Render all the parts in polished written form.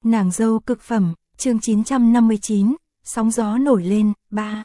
Nàng dâu cực phẩm, chương 959, sóng gió nổi lên, 3.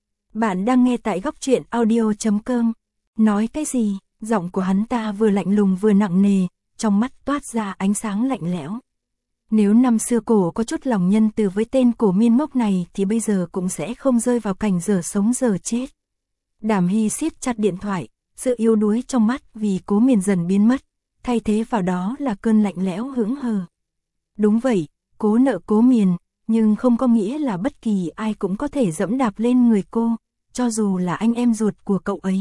Bạn đang nghe tại góc truyện audio.com. Nói cái gì? Giọng của hắn ta vừa lạnh lùng vừa nặng nề, trong mắt toát ra ánh sáng lạnh lẽo. Nếu năm xưa cổ có chút lòng nhân từ với tên cổ miên mốc này thì bây giờ cũng sẽ không rơi vào cảnh dở sống dở chết. Đàm Hy siết chặt điện thoại, sự yếu đuối trong mắt vì Cố Miên dần biến mất, thay thế vào đó là cơn lạnh lẽo hững hờ. Đúng vậy, Cố nợ Cố Miên, nhưng không có nghĩa là bất kỳ ai cũng có thể dẫm đạp lên người cô, cho dù là anh em ruột của cậu ấy.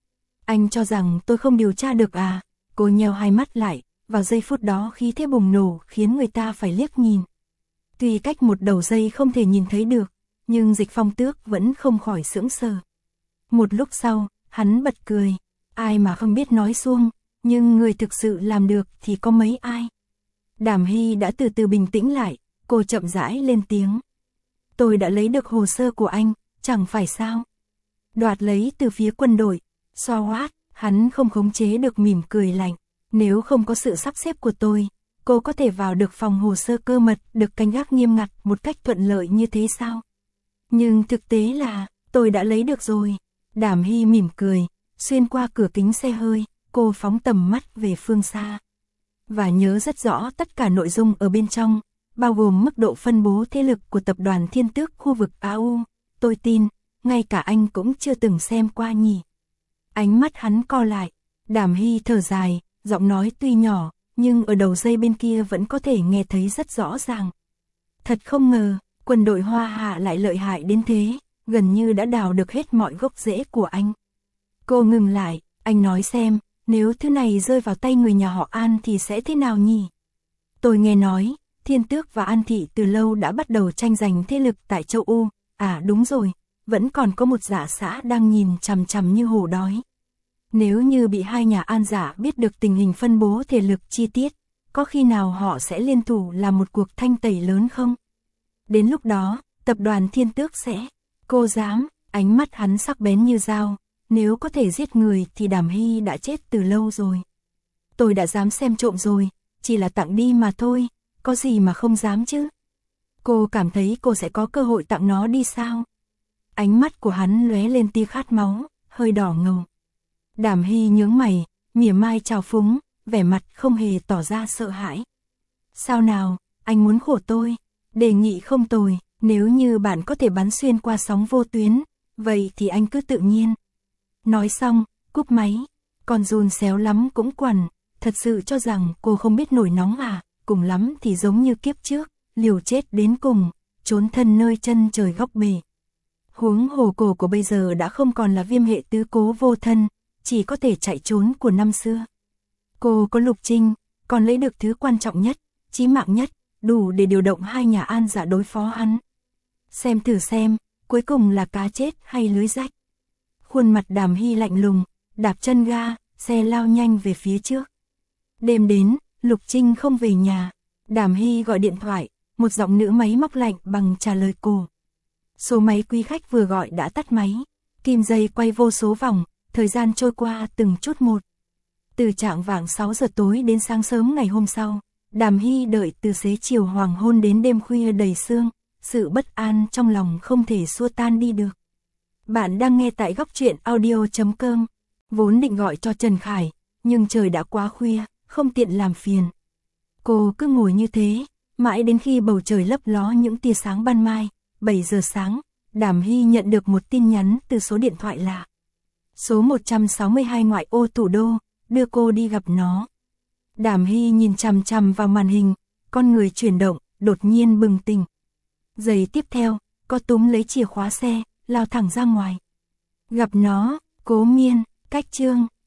Anh cho rằng tôi không điều tra được à? Cô nheo hai mắt lại, vào giây phút đó khí thế bùng nổ khiến người ta phải liếc nhìn. Tuy cách một đầu dây không thể nhìn thấy được, nhưng Dịch Phong Tước vẫn không khỏi sững sờ. Một lúc sau, hắn bật cười, ai mà không biết nói suông, nhưng người thực sự làm được thì có mấy ai. Đàm Hy đã từ từ bình tĩnh lại, cô chậm rãi lên tiếng. Tôi đã lấy được hồ sơ của anh, chẳng phải sao? Đoạt lấy từ phía quân đội, xoa hoát, hắn không khống chế được mỉm cười lạnh. Nếu không có sự sắp xếp của tôi, cô có thể vào được phòng hồ sơ cơ mật được canh gác nghiêm ngặt một cách thuận lợi như thế sao? Nhưng thực tế là, tôi đã lấy được rồi. Đàm Hy mỉm cười, xuyên qua cửa kính xe hơi, cô phóng tầm mắt về phương xa. Và nhớ rất rõ tất cả nội dung ở bên trong, bao gồm mức độ phân bố thế lực của tập đoàn Thiên Tước khu vực AU. Tôi tin, ngay cả anh cũng chưa từng xem qua nhỉ. Ánh mắt hắn co lại, Đàm Hy thở dài, giọng nói tuy nhỏ, nhưng ở đầu dây bên kia vẫn có thể nghe thấy rất rõ ràng. Thật không ngờ, quân đội Hoa Hạ lại lợi hại đến thế, gần như đã đào được hết mọi gốc rễ của anh. Cô ngừng lại, anh nói xem, nếu thứ này rơi vào tay người nhà họ An thì sẽ thế nào nhỉ? Tôi nghe nói, Thiên Tước và An Thị từ lâu đã bắt đầu tranh giành thế lực tại châu Âu. À đúng rồi, vẫn còn có một dạ xã đang nhìn chằm chằm như hổ đói. Nếu như bị hai nhà An giả biết được tình hình phân bố thể lực chi tiết, có khi nào họ sẽ liên thủ làm một cuộc thanh tẩy lớn không? Đến lúc đó, tập đoàn Thiên Tước sẽ... Cô dám, ánh mắt hắn sắc bén như dao, nếu có thể giết người thì Đàm Hy đã chết từ lâu rồi. Tôi đã dám xem trộm rồi, chỉ là tặng đi mà thôi, có gì mà không dám chứ? Cô cảm thấy cô sẽ có cơ hội tặng nó đi sao? Ánh mắt của hắn lóe lên tia khát máu, hơi đỏ ngầu. Đàm Hy nhướng mày, mỉa mai trào phúng, vẻ mặt không hề tỏ ra sợ hãi. Sao nào, anh muốn khổ tôi? Đề nghị không tồi, nếu như bạn có thể bắn xuyên qua sóng vô tuyến, vậy thì anh cứ tự nhiên. Nói xong, cúp máy, còn run xéo lắm cũng quằn, thật sự cho rằng cô không biết nổi nóng à, cùng lắm thì giống như kiếp trước, liều chết đến cùng, trốn thân nơi chân trời góc bể. Huống hồ cổ của bây giờ đã không còn là Viêm hệ tứ cố vô thân, chỉ có thể chạy trốn của năm xưa. Cô có Lục Trinh, còn lấy được thứ quan trọng nhất, chí mạng nhất, đủ để điều động hai nhà An giả đối phó hắn. Xem thử xem, cuối cùng là cá chết hay lưới rách. Khuôn mặt Đàm Hy lạnh lùng, đạp chân ga, xe lao nhanh về phía trước. Đêm đến, Lục Trinh không về nhà. Đàm Hy gọi điện thoại, một giọng nữ máy móc lạnh bằng trả lời cô. Số máy quý khách vừa gọi đã tắt máy. Kim dây quay vô số vòng, thời gian trôi qua từng chút một. Từ chạng vạng 6 giờ tối đến sáng sớm ngày hôm sau, Đàm Hy đợi từ xế chiều hoàng hôn đến đêm khuya đầy sương, sự bất an trong lòng không thể xua tan đi được. Bạn đang nghe tại góc truyện audio.com. Vốn định gọi cho Trần Khải, nhưng trời đã quá khuya, không tiện làm phiền. Cô cứ ngồi như thế, mãi đến khi bầu trời lấp ló những tia sáng ban mai, 7 giờ sáng, Đàm Hy nhận được một tin nhắn từ số điện thoại lạ. Số 162 ngoại ô thủ đô, đưa cô đi gặp nó. Đàm Hy nhìn chằm chằm vào màn hình, con người chuyển động, đột nhiên bừng tỉnh. Giây tiếp theo, cô túm lấy chìa khóa xe, lao thẳng ra ngoài. Gặp nó, Cố Miên, cách Chương.